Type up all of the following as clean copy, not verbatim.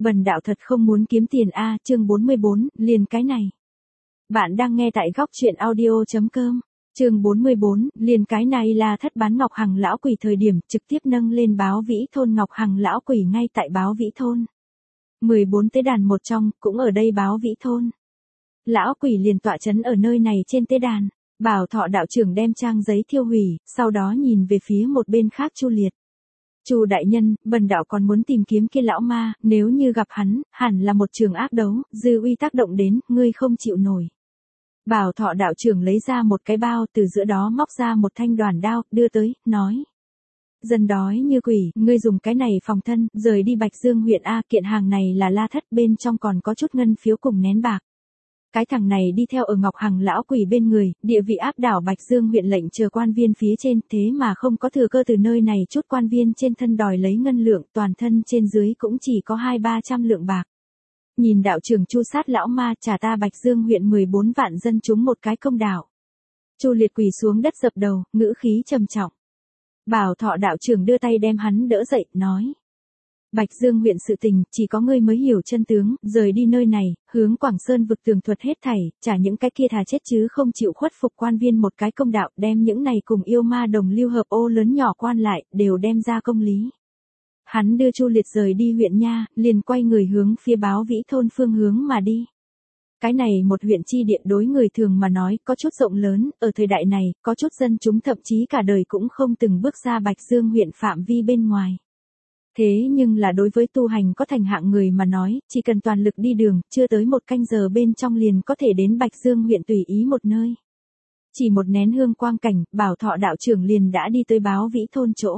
bần đạo thật không muốn kiếm tiền a, chương 44, liền cái này. Bạn đang nghe tại góc truyện audio.com. Chương 44, liền cái này là thất bán Ngọc Hằng lão quỷ thời điểm trực tiếp nâng lên Báo Vĩ thôn Ngọc Hằng lão quỷ ngay tại Báo Vĩ thôn. 14 tế đàn một trong, cũng ở đây Báo Vĩ thôn. Lão quỷ liền tọa trấn ở nơi này trên tế đàn. Bảo Thọ đạo trưởng đem trang giấy thiêu hủy, sau đó nhìn về phía một bên khác Chu Liệt. Chu đại nhân, bần đạo còn muốn tìm kiếm kia lão ma, nếu như gặp hắn, hẳn là một trường ác đấu, dư uy tác động đến, ngươi không chịu nổi. Bảo Thọ đạo trưởng lấy ra một cái bao, từ giữa đó móc ra một thanh đoàn đao, đưa tới, nói. Dân đói như quỷ, ngươi dùng cái này phòng thân, rời đi Bạch Dương huyện A, kiện hàng này là La Thất, bên trong còn có chút ngân phiếu cùng nén bạc. Cái thằng này đi theo ở Ngọc Hằng lão quỷ bên người, địa vị áp đảo Bạch Dương huyện lệnh chờ quan viên phía trên, thế mà không có thừa cơ từ nơi này chút quan viên trên thân đòi lấy ngân lượng, toàn thân trên dưới cũng chỉ có 200-300 lượng bạc. Nhìn đạo trưởng Chu sát lão ma, trả ta Bạch Dương huyện 14 vạn dân chúng một cái công đạo. Chu Liệt quỳ xuống đất dập đầu, ngữ khí trầm trọng. Bảo Thọ đạo trưởng đưa tay đem hắn đỡ dậy, nói. Bạch Dương huyện sự tình, chỉ có ngươi mới hiểu chân tướng, rời đi nơi này, hướng Quảng Sơn vực tường thuật hết thảy, trả những cái kia thà chết chứ không chịu khuất phục quan viên một cái công đạo, đem những này cùng yêu ma đồng lưu hợp ô lớn nhỏ quan lại, đều đem ra công lý. Hắn đưa Chu Liệt rời đi huyện nha, liền quay người hướng phía Báo Vĩ thôn phương hướng mà đi. Cái này một huyện chi địa đối người thường mà nói, có chút rộng lớn, ở thời đại này, có chút dân chúng thậm chí cả đời cũng không từng bước ra Bạch Dương huyện phạm vi bên ngoài. Thế nhưng là đối với tu hành có thành hạng người mà nói, chỉ cần toàn lực đi đường, chưa tới một canh giờ bên trong liền có thể đến Bạch Dương huyện tùy ý một nơi. Chỉ một nén hương quang cảnh, Bảo Thọ đạo trưởng liền đã đi tới Báo Vĩ thôn chỗ.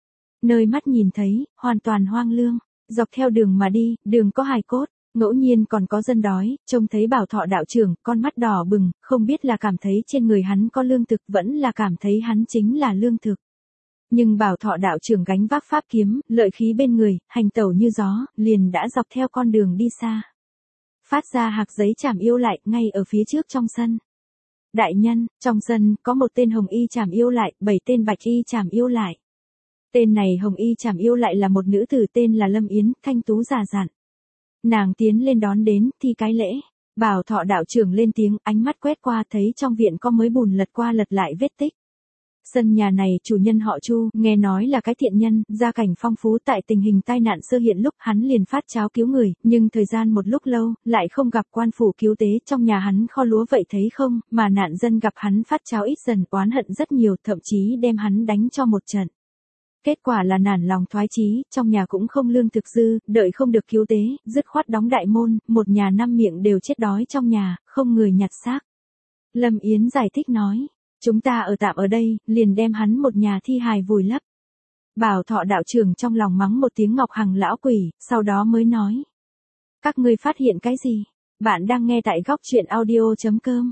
Nơi mắt nhìn thấy, hoàn toàn hoang lương, dọc theo đường mà đi, đường có hài cốt, ngẫu nhiên còn có dân đói, trông thấy Bảo Thọ đạo trưởng, con mắt đỏ bừng, không biết là cảm thấy trên người hắn có lương thực, vẫn là cảm thấy hắn chính là lương thực. Nhưng Bảo Thọ đạo trưởng gánh vác pháp kiếm, lợi khí bên người, hành tẩu như gió, liền đã dọc theo con đường đi xa. Phát ra hạc giấy trảm yêu lại, ngay ở phía trước trong sân. Đại nhân, trong sân, có một tên hồng y trảm yêu lại, 7 tên bạch y trảm yêu lại. Tên này hồng y trảm yêu lại là một nữ tử tên là Lâm Yến, thanh tú già dặn. Nàng tiến lên đón đến, thi cái lễ. Bảo Thọ đạo trưởng lên tiếng, ánh mắt quét qua thấy trong viện có mới bùn lật qua lật lại vết tích. Sân nhà này chủ nhân họ Chu, nghe nói là cái thiện nhân, gia cảnh phong phú, tại tình hình tai nạn sơ hiện lúc hắn liền phát cháo cứu người, nhưng thời gian một lúc lâu, lại không gặp quan phủ cứu tế, trong nhà hắn kho lúa vậy thấy không, mà nạn dân gặp hắn phát cháo ít dần, oán hận rất nhiều, thậm chí đem hắn đánh cho một trận. Kết quả là nản lòng thoái chí, trong nhà cũng không lương thực dư, đợi không được cứu tế, dứt khoát đóng đại môn, một nhà 5 miệng đều chết đói trong nhà, không người nhặt xác. Lâm Yến giải thích nói. Chúng ta ở tạm ở đây, liền đem hắn một nhà thi hài vùi lấp. Bảo Thọ đạo trưởng trong lòng mắng một tiếng Ngọc Hằng lão quỷ, sau đó mới nói. Các ngươi phát hiện cái gì? Bạn đang nghe tại góc truyện audio.com.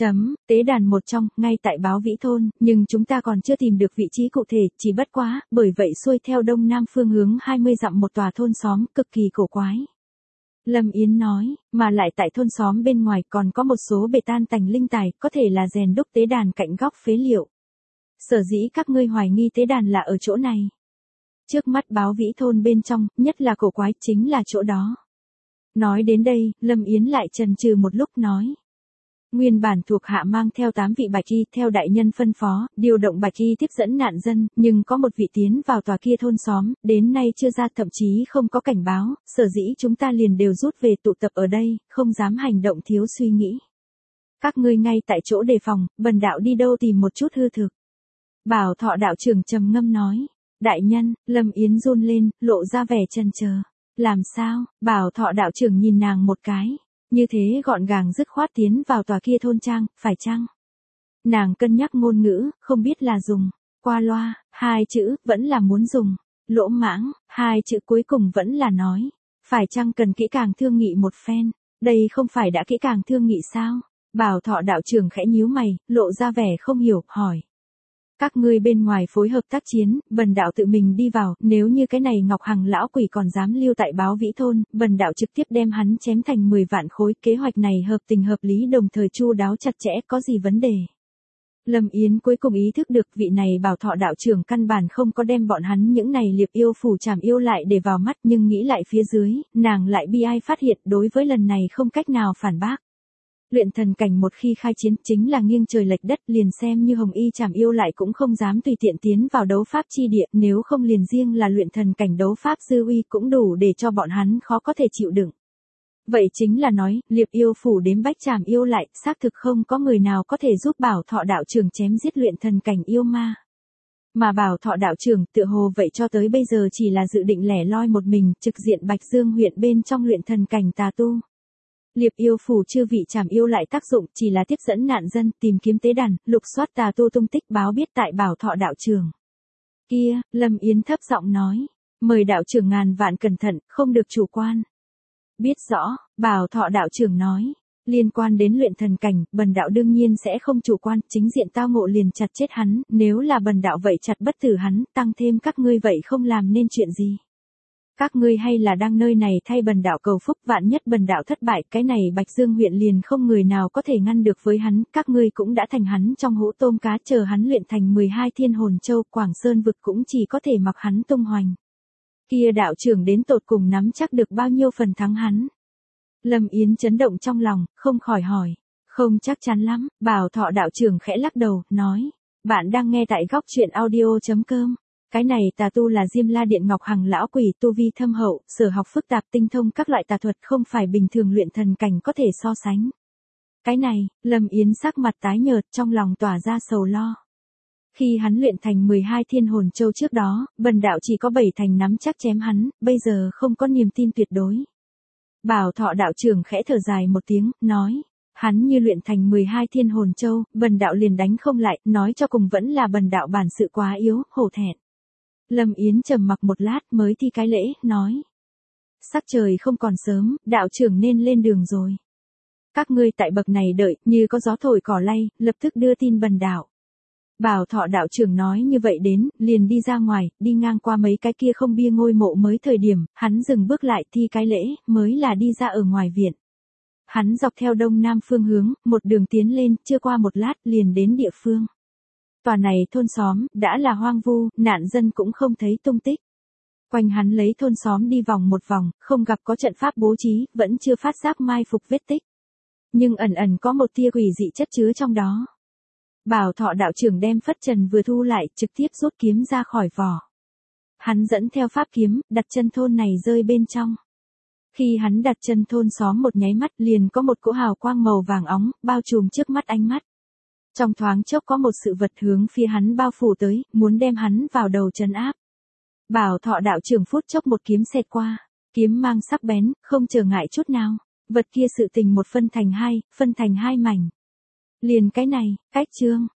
Tế đàn một trong, ngay tại Báo Vĩ thôn, nhưng chúng ta còn chưa tìm được vị trí cụ thể, chỉ bất quá, bởi vậy xuôi theo đông nam phương hướng 20 dặm một tòa thôn xóm, cực kỳ cổ quái. Lâm Yến nói, mà lại tại thôn xóm bên ngoài còn có một số bể tan tành linh tài, có thể là rèn đúc tế đàn cạnh góc phế liệu. Sở dĩ các ngươi hoài nghi tế đàn là ở chỗ này. Trước mắt Báo Vĩ thôn bên trong, nhất là cổ quái chính là chỗ đó. Nói đến đây, Lâm Yến lại chần chừ một lúc nói. Nguyên bản thuộc hạ mang theo 8 vị bạch y theo đại nhân phân phó, điều động bạch y tiếp dẫn nạn dân, nhưng có một vị tiến vào tòa kia thôn xóm, đến nay chưa ra, thậm chí không có cảnh báo, sở dĩ chúng ta liền đều rút về tụ tập ở đây, không dám hành động thiếu suy nghĩ. Các ngươi ngay tại chỗ đề phòng, bần đạo đi đâu tìm một chút hư thực. Bảo Thọ đạo trưởng trầm ngâm nói, đại nhân, Lâm Yến run lên, lộ ra vẻ chần chờ. Làm sao? Bảo Thọ đạo trưởng nhìn nàng một cái. Như thế gọn gàng dứt khoát tiến vào tòa kia thôn trang, phải chăng? Nàng cân nhắc ngôn ngữ, không biết là dùng, qua loa, 2 chữ, vẫn là muốn dùng, lỗ mãng, 2 chữ cuối cùng vẫn là nói, phải chăng cần kỹ càng thương nghị một phen, đây không phải đã kỹ càng thương nghị sao? Bảo Thọ đạo trưởng khẽ nhíu mày, lộ ra vẻ không hiểu, hỏi. Các ngươi bên ngoài phối hợp tác chiến, bần đạo tự mình đi vào, nếu như cái này Ngọc Hằng lão quỷ còn dám lưu tại Báo Vĩ thôn, bần đạo trực tiếp đem hắn chém thành 10 vạn khối, kế hoạch này hợp tình hợp lý đồng thời chu đáo chặt chẽ, có gì vấn đề. Lâm Yến cuối cùng ý thức được vị này Bảo Thọ đạo trưởng căn bản không có đem bọn hắn những này liệp yêu phủ trảm yêu lại để vào mắt, nhưng nghĩ lại phía dưới, nàng lại bi ai phát hiện đối với lần này không cách nào phản bác. Luyện thần cảnh một khi khai chiến chính là nghiêng trời lệch đất, liền xem như Hồng Y trảm yêu lại cũng không dám tùy tiện tiến vào đấu pháp chi địa, nếu không liền riêng là luyện thần cảnh đấu pháp dư uy cũng đủ để cho bọn hắn khó có thể chịu đựng. Vậy chính là nói, liệp yêu phủ đếm bách trảm yêu lại, xác thực không có người nào có thể giúp Bảo Thọ đạo trưởng chém giết luyện thần cảnh yêu ma. Mà Bảo Thọ đạo trưởng tựa hồ vậy cho tới bây giờ chỉ là dự định lẻ loi một mình, trực diện Bạch Dương huyện bên trong luyện thần cảnh tà tu. Liệp yêu phủ chư vị trảm yêu lại tác dụng chỉ là tiếp dẫn nạn dân, tìm kiếm tế đàn, lục soát tà tu tung tích, báo biết tại Bảo Thọ đạo trưởng. Kia, Lâm Yến thấp giọng nói, mời đạo trưởng ngàn vạn cẩn thận, không được chủ quan. Biết rõ, Bảo Thọ đạo trưởng nói, liên quan đến luyện thần cảnh, bần đạo đương nhiên sẽ không chủ quan, chính diện tao ngộ liền chặt chết hắn, nếu là bần đạo vậy chặt bất tử hắn, tăng thêm các ngươi vậy không làm nên chuyện gì. Các ngươi hay là đang nơi này thay bần đạo cầu phúc, vạn nhất bần đạo thất bại, cái này Bạch Dương huyện liền không người nào có thể ngăn được với hắn, các ngươi cũng đã thành hắn trong hũ tôm cá, chờ hắn luyện thành 12 thiên hồn châu, Quảng Sơn vực cũng chỉ có thể mặc hắn tung hoành. Kia đạo trưởng đến tột cùng nắm chắc được bao nhiêu phần thắng hắn. Lâm Yến chấn động trong lòng, không khỏi hỏi, không chắc chắn lắm. Bảo Thọ đạo trưởng khẽ lắc đầu, nói, bạn đang nghe tại góc truyện audio.com. Cái này tà tu là Diêm La Điện Ngọc Hằng lão quỷ, tu vi thâm hậu, sở học phức tạp, tinh thông các loại tà thuật, không phải bình thường luyện thần cảnh có thể so sánh. Cái này, Lâm Yến sắc mặt tái nhợt, trong lòng tỏa ra sầu lo. Khi hắn luyện thành 12 thiên hồn châu trước đó, bần đạo chỉ có 7 thành nắm chắc chém hắn, bây giờ không có niềm tin tuyệt đối. Bảo Thọ đạo trưởng khẽ thở dài một tiếng, nói, hắn như luyện thành 12 thiên hồn châu, bần đạo liền đánh không lại, nói cho cùng vẫn là bần đạo bản sự quá yếu, hổ thẹn. Lâm Yến trầm mặc một lát mới thi cái lễ, nói, sắc trời không còn sớm, đạo trưởng nên lên đường rồi. Các ngươi tại bậc này đợi, như có gió thổi cỏ lay, lập tức đưa tin bần đạo. Bảo Thọ đạo trưởng nói như vậy đến, liền đi ra ngoài, đi ngang qua mấy cái kia không bia ngôi mộ mới thời điểm, hắn dừng bước lại thi cái lễ, mới là đi ra ở ngoài viện. Hắn dọc theo đông nam phương hướng, một đường tiến lên, chưa qua một lát, liền đến địa phương. Tòa này thôn xóm, đã là hoang vu, nạn dân cũng không thấy tung tích. Quanh hắn lấy thôn xóm đi vòng một vòng, không gặp có trận pháp bố trí, vẫn chưa phát giác mai phục vết tích. Nhưng ẩn ẩn có một tia quỷ dị chất chứa trong đó. Bảo Thọ đạo trưởng đem phất trần vừa thu lại, trực tiếp rút kiếm ra khỏi vỏ. Hắn dẫn theo pháp kiếm, đặt chân thôn này rơi bên trong. Khi hắn đặt chân thôn xóm một nháy mắt, liền có một cỗ hào quang màu vàng óng, bao trùm trước mắt ánh mắt. Trong thoáng chốc có một sự vật hướng phía hắn bao phủ tới, muốn đem hắn vào đầu trấn áp. Bảo Thọ đạo trưởng phút chốc một kiếm xẹt qua, kiếm mang sắc bén, không trở ngại chút nào. Vật kia sự tình một phân thành hai mảnh. Liền cái này, cách chương.